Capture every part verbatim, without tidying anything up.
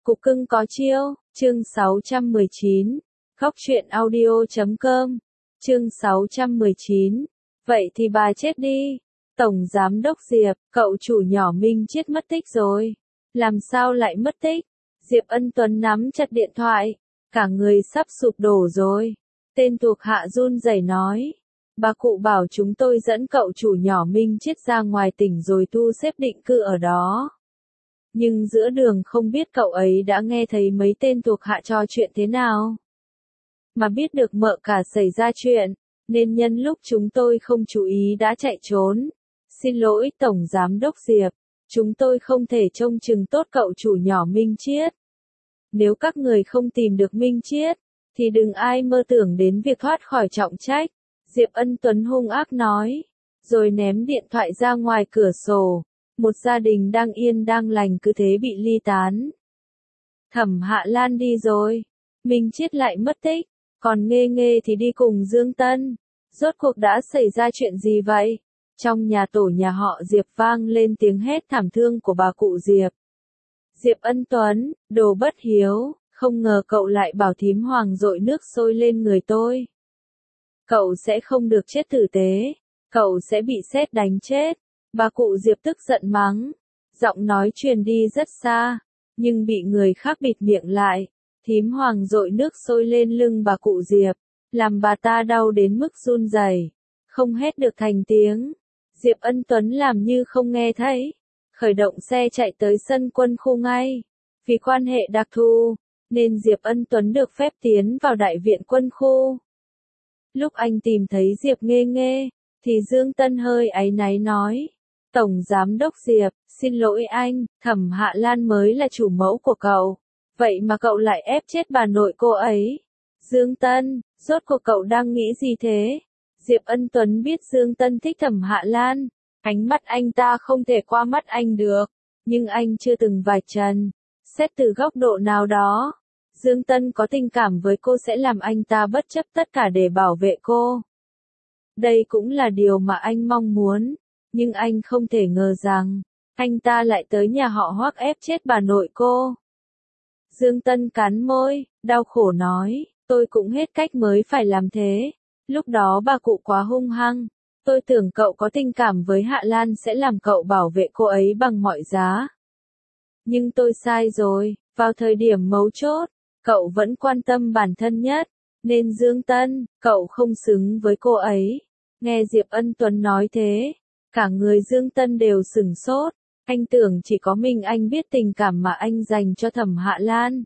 Cục cưng có chiêu, chương sáu trăm mười chín. Khóc chuyện audio chấm com. Chương sáu trăm mười chín. Vậy thì bà chết đi. Tổng Giám đốc Diệp, cậu chủ nhỏ Minh Chiết mất tích rồi. Làm sao lại mất tích? Diệp Ân Tuấn nắm chặt điện thoại. Cả người sắp sụp đổ rồi. Tên thuộc hạ run rẩy nói. Bà cụ bảo chúng tôi dẫn cậu chủ nhỏ Minh Chiết ra ngoài tỉnh rồi thu xếp định cư ở đó. Nhưng giữa đường không biết cậu ấy đã nghe thấy mấy tên thuộc hạ trò chuyện thế nào. Mà biết được mợ cả xảy ra chuyện, nên nhân lúc chúng tôi không chú ý đã chạy trốn. Xin lỗi Tổng Giám đốc Diệp, chúng tôi không thể trông chừng tốt cậu chủ nhỏ Minh Chiết. Nếu các người không tìm được Minh Chiết, thì đừng ai mơ tưởng đến việc thoát khỏi trọng trách. Diệp Ân Tuấn hung ác nói, rồi ném điện thoại ra ngoài cửa sổ. Một gia đình đang yên đang lành cứ thế bị ly tán. Thẩm Hạ Lan đi rồi, Minh Chiết lại mất tích, còn Nghê Nghê thì đi cùng Dương Tân. Rốt cuộc đã xảy ra chuyện gì vậy? Trong nhà tổ nhà họ Diệp vang lên tiếng hét thảm thương của bà cụ Diệp. Diệp Ân Tuấn, đồ bất hiếu, không ngờ cậu lại bảo thím Hoàng dội nước sôi lên người tôi. Cậu sẽ không được chết tử tế, cậu sẽ bị sét đánh chết. Bà cụ Diệp tức giận mắng, giọng nói truyền đi rất xa, nhưng bị người khác bịt miệng lại. Thím Hoàng dội nước sôi lên lưng bà cụ Diệp, làm bà ta đau đến mức run rẩy, không hét được thành tiếng. Diệp Ân Tuấn làm như không nghe thấy, khởi động xe chạy tới sân quân khu ngay. Vì quan hệ đặc thù, nên Diệp Ân Tuấn được phép tiến vào đại viện quân khu. Lúc anh tìm thấy Diệp Nghê Nghê, thì Dương Tân hơi áy náy nói. Tổng Giám đốc Diệp, xin lỗi anh, Thẩm Hạ Lan mới là chủ mẫu của cậu. Vậy mà cậu lại ép chết bà nội cô ấy. Dương Tân, rốt cuộc cậu đang nghĩ gì thế? Diệp Ân Tuấn biết Dương Tân thích Thẩm Hạ Lan. Ánh mắt anh ta không thể qua mắt anh được. Nhưng anh chưa từng vạch trần. Xét từ góc độ nào đó, Dương Tân có tình cảm với cô sẽ làm anh ta bất chấp tất cả để bảo vệ cô. Đây cũng là điều mà anh mong muốn. Nhưng anh không thể ngờ rằng, anh ta lại tới nhà họ Hoắc ép chết bà nội cô. Dương Tân cắn môi, đau khổ nói, tôi cũng hết cách mới phải làm thế. Lúc đó bà cụ quá hung hăng, tôi tưởng cậu có tình cảm với Hạ Lan sẽ làm cậu bảo vệ cô ấy bằng mọi giá. Nhưng tôi sai rồi, vào thời điểm mấu chốt, cậu vẫn quan tâm bản thân nhất, nên Dương Tân, cậu không xứng với cô ấy. Nghe Diệp Ân Tuấn nói thế, cả người Dương Tân đều sửng sốt, anh tưởng chỉ có mình anh biết tình cảm mà anh dành cho Thẩm Hạ Lan.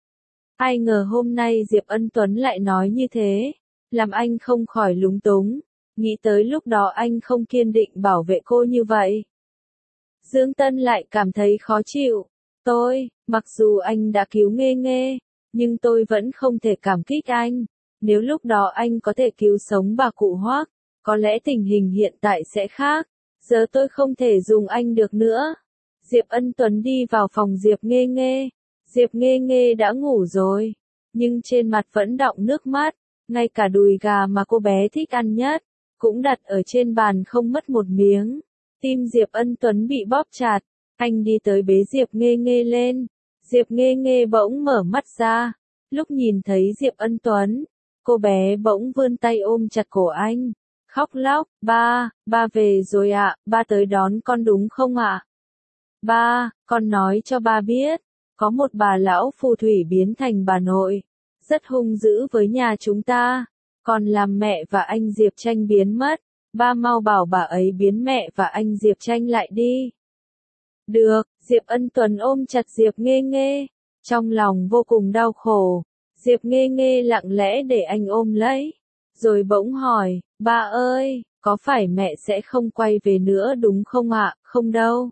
Ai ngờ hôm nay Diệp Ân Tuấn lại nói như thế, làm anh không khỏi lúng túng, nghĩ tới lúc đó anh không kiên định bảo vệ cô như vậy. Dương Tân lại cảm thấy khó chịu, tôi, mặc dù anh đã cứu Nghê Nghê, nhưng tôi vẫn không thể cảm kích anh, nếu lúc đó anh có thể cứu sống bà cụ Hoắc, có lẽ tình hình hiện tại sẽ khác. Giờ tôi không thể dùng anh được nữa. Diệp Ân Tuấn đi vào phòng Diệp Nghê Nghê. Diệp Nghê Nghê đã ngủ rồi, nhưng trên mặt vẫn đọng nước mắt. Ngay cả đùi gà mà cô bé thích ăn nhất, cũng đặt ở trên bàn không mất một miếng. Tim Diệp Ân Tuấn bị bóp chặt. Anh đi tới bế Diệp Nghê Nghê lên. Diệp Nghê Nghê bỗng mở mắt ra. Lúc nhìn thấy Diệp Ân Tuấn, cô bé bỗng vươn tay ôm chặt cổ anh. Khóc lóc, ba, ba về rồi ạ, à, ba tới đón con đúng không ạ? À? Ba, con nói cho ba biết, có một bà lão phù thủy biến thành bà nội, rất hung dữ với nhà chúng ta, còn làm mẹ và anh Diệp Tranh biến mất, ba mau bảo bà ấy biến mẹ và anh Diệp Tranh lại đi. Được, Diệp Ân Tuấn ôm chặt Diệp Nghê Nghê, trong lòng vô cùng đau khổ, Diệp Nghê Nghê lặng lẽ để anh ôm lấy. Rồi bỗng hỏi, ba ơi, có phải mẹ sẽ không quay về nữa đúng không ạ? À? Không đâu.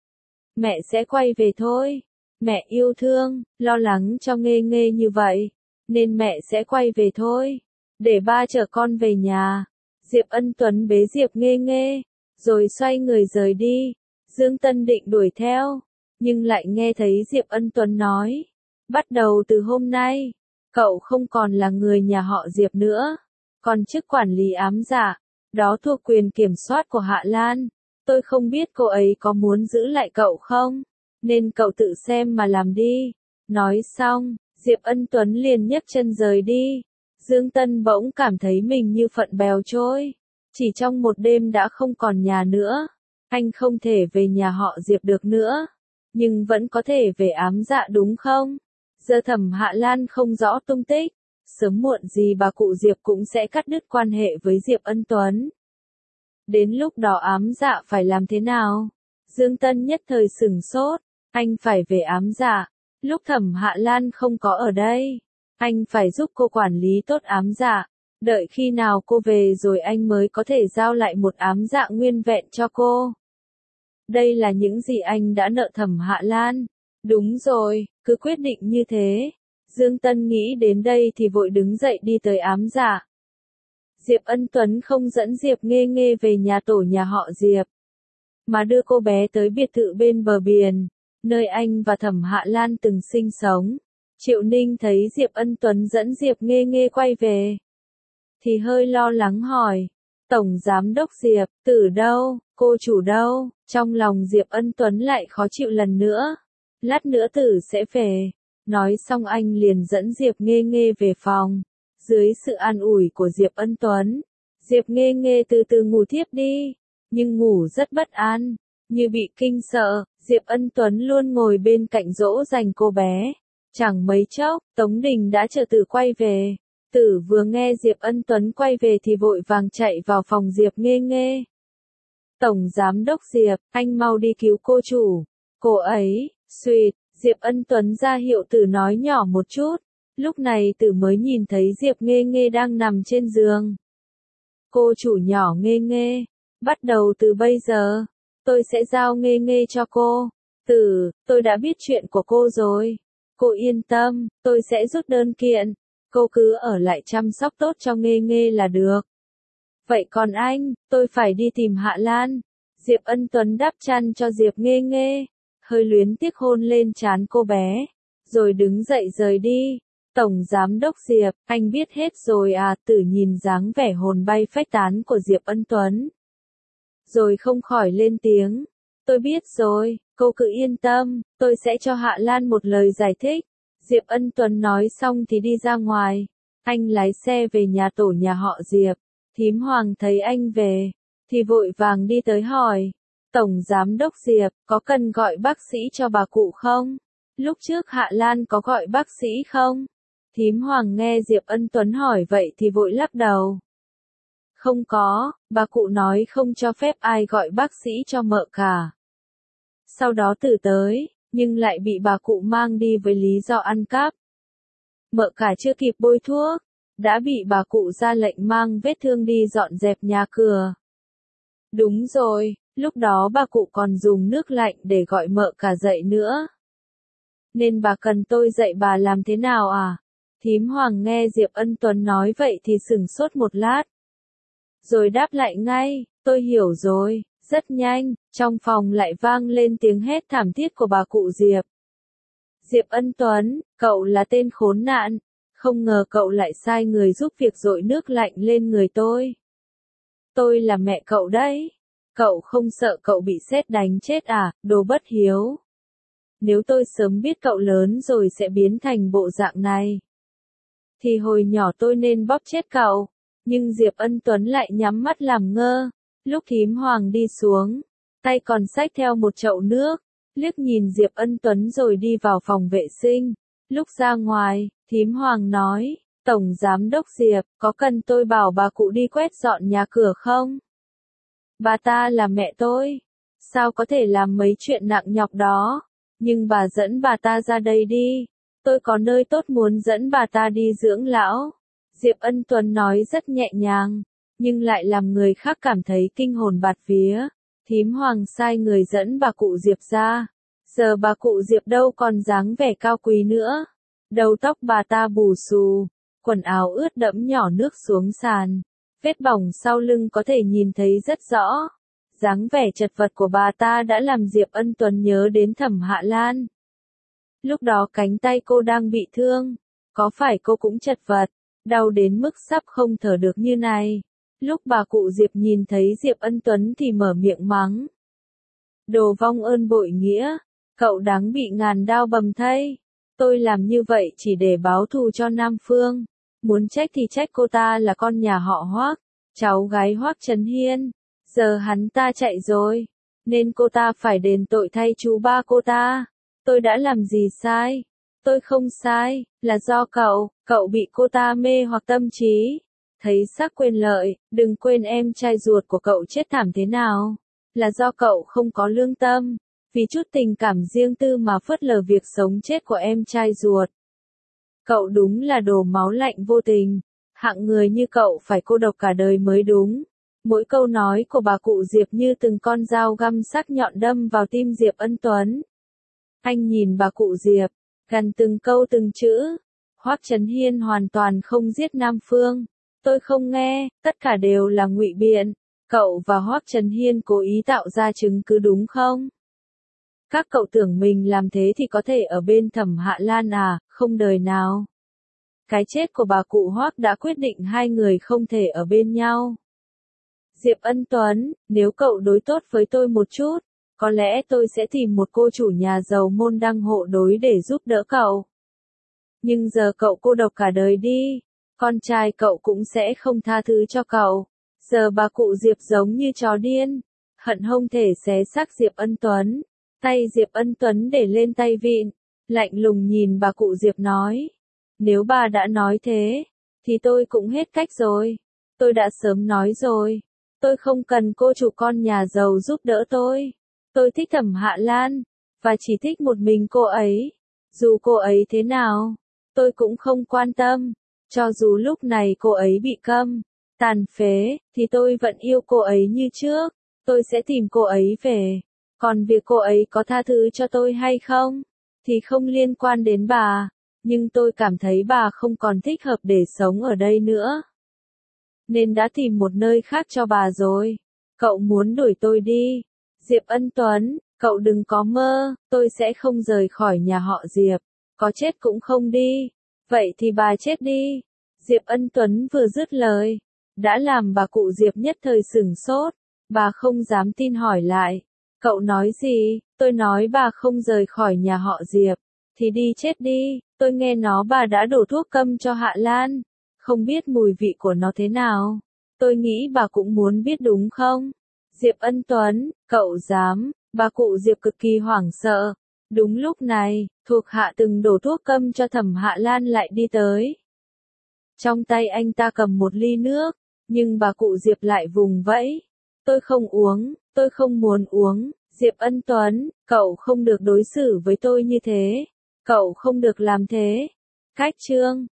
Mẹ sẽ quay về thôi. Mẹ yêu thương, lo lắng cho Nghê Nghê như vậy, nên mẹ sẽ quay về thôi. Để ba chở con về nhà. Diệp Ân Tuấn bế Diệp Nghê Nghê, rồi xoay người rời đi. Dương Tân định đuổi theo, nhưng lại nghe thấy Diệp Ân Tuấn nói, bắt đầu từ hôm nay, cậu không còn là người nhà họ Diệp nữa. Còn chức quản lý ám dạ, đó thuộc quyền kiểm soát của Hạ Lan. Tôi không biết cô ấy có muốn giữ lại cậu không, nên cậu tự xem mà làm đi. Nói xong, Diệp Ân Tuấn liền nhấc chân rời đi. Dương Tân bỗng cảm thấy mình như phận bèo trôi. Chỉ trong một đêm đã không còn nhà nữa. Anh không thể về nhà họ Diệp được nữa. Nhưng vẫn có thể về Ám Dạ đúng không? Giờ Thẩm Hạ Lan không rõ tung tích. Sớm muộn gì bà cụ Diệp cũng sẽ cắt đứt quan hệ với Diệp Ân Tuấn. Đến lúc đó Ám Dạ phải làm thế nào? Dương Tân nhất thời sửng sốt. Anh phải về Ám Dạ. Lúc Thẩm Hạ Lan không có ở đây. Anh phải giúp cô quản lý tốt Ám Dạ. Đợi khi nào cô về rồi anh mới có thể giao lại một Ám Dạ nguyên vẹn cho cô. Đây là những gì anh đã nợ Thẩm Hạ Lan. Đúng rồi, cứ quyết định như thế. Dương Tân nghĩ đến đây thì vội đứng dậy đi tới Ám Dạ. Diệp Ân Tuấn không dẫn Diệp Nghê Nghê về nhà tổ nhà họ Diệp, mà đưa cô bé tới biệt thự bên bờ biển, nơi anh và Thẩm Hạ Lan từng sinh sống. Triệu Ninh thấy Diệp Ân Tuấn dẫn Diệp Nghê Nghê quay về, thì hơi lo lắng hỏi, Tổng Giám đốc Diệp, Tử đâu, cô chủ đâu? Trong lòng Diệp Ân Tuấn lại khó chịu lần nữa. Lát nữa Tử sẽ về. Nói xong anh liền dẫn Diệp Nghê Nghê về phòng. Dưới sự an ủi của Diệp Ân Tuấn, Diệp Nghê Nghê từ từ ngủ thiếp đi, nhưng ngủ rất bất an, như bị kinh sợ. Diệp Ân Tuấn luôn ngồi bên cạnh dỗ dành cô bé. Chẳng mấy chốc, Tống Đình đã chờ Tử quay về. Tử vừa nghe Diệp Ân Tuấn quay về thì vội vàng chạy vào phòng Diệp Nghê Nghê. Tổng Giám đốc Diệp, anh mau đi cứu cô chủ. Cô ấy, suýt, Diệp Ân Tuấn ra hiệu Tử nói nhỏ một chút. Lúc này Tử mới nhìn thấy Diệp Nghê Nghê đang nằm trên giường. Cô chủ nhỏ Nghê Nghê, bắt đầu từ bây giờ, tôi sẽ giao Nghê Nghê cho cô. Tử, tôi đã biết chuyện của cô rồi. Cô yên tâm, tôi sẽ rút đơn kiện. Cô cứ ở lại chăm sóc tốt cho Nghê Nghê là được. Vậy còn anh, tôi phải đi tìm Hạ Lan. Diệp Ân Tuấn đắp chăn cho Diệp Nghê Nghê, hơi luyến tiếc hôn lên trán cô bé, rồi đứng dậy rời đi. Tổng Giám đốc Diệp, anh biết hết rồi à? Tử nhìn dáng vẻ hồn bay phách tán của Diệp Ân Tuấn, rồi không khỏi lên tiếng. Tôi biết rồi, cô cứ yên tâm, tôi sẽ cho Hạ Lan một lời giải thích. Diệp Ân Tuấn nói xong thì đi ra ngoài. Anh lái xe về nhà tổ nhà họ Diệp. Thím Hoàng thấy anh về, thì vội vàng đi tới hỏi. Tổng Giám đốc Diệp, có cần gọi bác sĩ cho bà cụ không? Lúc trước Hạ Lan có gọi bác sĩ không? Thím Hoàng nghe Diệp Ân Tuấn hỏi vậy thì vội lắc đầu. Không có, bà cụ nói không cho phép ai gọi bác sĩ cho mợ cả. Sau đó Tử tới, nhưng lại bị bà cụ mang đi với lý do ăn cắp. Mợ cả chưa kịp bôi thuốc, đã bị bà cụ ra lệnh mang vết thương đi dọn dẹp nhà cửa. Đúng rồi, lúc đó bà cụ còn dùng nước lạnh để gọi mợ cả dậy nữa. Nên bà cần tôi dạy bà làm thế nào à? Thím Hoàng nghe Diệp Ân Tuấn nói vậy thì sửng sốt một lát. Rồi đáp lại ngay, tôi hiểu rồi. Rất nhanh, trong phòng lại vang lên tiếng hét thảm thiết của bà cụ Diệp. Diệp Ân Tuấn, cậu là tên khốn nạn. Không ngờ cậu lại sai người giúp việc dội nước lạnh lên người tôi. Tôi là mẹ cậu đấy. Cậu không sợ cậu bị sét đánh chết à, đồ bất hiếu. Nếu tôi sớm biết cậu lớn rồi sẽ biến thành bộ dạng này, thì hồi nhỏ tôi nên bóp chết cậu. Nhưng Diệp Ân Tuấn lại nhắm mắt làm ngơ. Lúc thím Hoàng đi xuống, tay còn xách theo một chậu nước, liếc nhìn Diệp Ân Tuấn rồi đi vào phòng vệ sinh. Lúc ra ngoài, thím Hoàng nói, Tổng Giám đốc Diệp, có cần tôi bảo bà cụ đi quét dọn nhà cửa không? Bà ta là mẹ tôi, sao có thể làm mấy chuyện nặng nhọc đó? Nhưng bà dẫn bà ta ra đây đi, tôi có nơi tốt muốn dẫn bà ta đi dưỡng lão. Diệp Ân Tuấn nói rất nhẹ nhàng, nhưng lại làm người khác cảm thấy kinh hồn bạt vía. Thím Hoàng sai người dẫn bà cụ Diệp ra. Giờ bà cụ Diệp đâu còn dáng vẻ cao quý nữa. Đầu tóc bà ta bù xù, quần áo ướt đẫm nhỏ nước xuống sàn. Vết bỏng sau lưng có thể nhìn thấy rất rõ. Dáng vẻ chật vật của bà ta đã làm Diệp Ân Tuấn nhớ đến Thẩm Hạ Lan. Lúc đó cánh tay cô đang bị thương, có phải cô cũng chật vật, đau đến mức sắp không thở được như này. Lúc bà cụ Diệp nhìn thấy Diệp Ân Tuấn thì mở miệng mắng. Đồ vong ơn bội nghĩa, cậu đáng bị ngàn đao bầm thây. Tôi làm như vậy chỉ để báo thù cho Nam Phương. Muốn trách thì trách cô ta là con nhà họ Hoác, cháu gái Hoác Trấn Hiên. Giờ hắn ta chạy rồi, nên cô ta phải đền tội thay chú ba cô ta. Tôi đã làm gì sai? Tôi không sai, là do cậu, cậu bị cô ta mê hoặc tâm trí. Thấy sắc quyền lợi, đừng quên em trai ruột của cậu chết thảm thế nào. Là do cậu không có lương tâm, vì chút tình cảm riêng tư mà phớt lờ việc sống chết của em trai ruột. Cậu đúng là đồ máu lạnh vô tình, hạng người như cậu phải cô độc cả đời mới đúng. Mỗi câu nói của bà cụ Diệp như từng con dao găm sắc nhọn đâm vào tim Diệp Ân Tuấn. Anh nhìn bà cụ Diệp, gần từng câu từng chữ. Hoác Trấn Hiên hoàn toàn không giết Nam Phương. Tôi không nghe, tất cả đều là ngụy biện. Cậu và Hoác Trấn Hiên cố ý tạo ra chứng cứ đúng không? Các cậu tưởng mình làm thế thì có thể ở bên Thẩm Hạ Lan à, không đời nào. Cái chết của bà cụ Hoác đã quyết định hai người không thể ở bên nhau. Diệp Ân Tuấn, nếu cậu đối tốt với tôi một chút, có lẽ tôi sẽ tìm một cô chủ nhà giàu môn đăng hộ đối để giúp đỡ cậu. Nhưng giờ cậu cô độc cả đời đi, con trai cậu cũng sẽ không tha thứ cho cậu. Giờ bà cụ Diệp giống như chó điên, hận không thể xé xác Diệp Ân Tuấn. Tay Diệp Ân Tuấn để lên tay vịn, lạnh lùng nhìn bà cụ Diệp nói. Nếu bà đã nói thế, thì tôi cũng hết cách rồi. Tôi đã sớm nói rồi. Tôi không cần cô chủ con nhà giàu giúp đỡ tôi. Tôi thích Thẩm Hạ Lan, và chỉ thích một mình cô ấy. Dù cô ấy thế nào, tôi cũng không quan tâm. Cho dù lúc này cô ấy bị câm, tàn phế, thì tôi vẫn yêu cô ấy như trước. Tôi sẽ tìm cô ấy về. Còn việc cô ấy có tha thứ cho tôi hay không, thì không liên quan đến bà. Nhưng tôi cảm thấy bà không còn thích hợp để sống ở đây nữa. Nên đã tìm một nơi khác cho bà rồi. Cậu muốn đuổi tôi đi. Diệp Ân Tuấn, cậu đừng có mơ, tôi sẽ không rời khỏi nhà họ Diệp. Có chết cũng không đi. Vậy thì bà chết đi. Diệp Ân Tuấn vừa dứt lời, đã làm bà cụ Diệp nhất thời sửng sốt. Bà không dám tin hỏi lại. Cậu nói gì? Tôi nói bà không rời khỏi nhà họ Diệp. Thì đi chết đi, tôi nghe nó bà đã đổ thuốc câm cho Hạ Lan. Không biết mùi vị của nó thế nào. Tôi nghĩ bà cũng muốn biết đúng không? Diệp Ân Tuấn, cậu dám, bà cụ Diệp cực kỳ hoảng sợ. Đúng lúc này, thuộc hạ từng đổ thuốc câm cho Thẩm Hạ Lan lại đi tới. Trong tay anh ta cầm một ly nước, nhưng bà cụ Diệp lại vùng vẫy. Tôi không uống, tôi không muốn uống. Diệp Ân Tuấn, cậu không được đối xử với tôi như thế. Cậu không được làm thế. Cách chương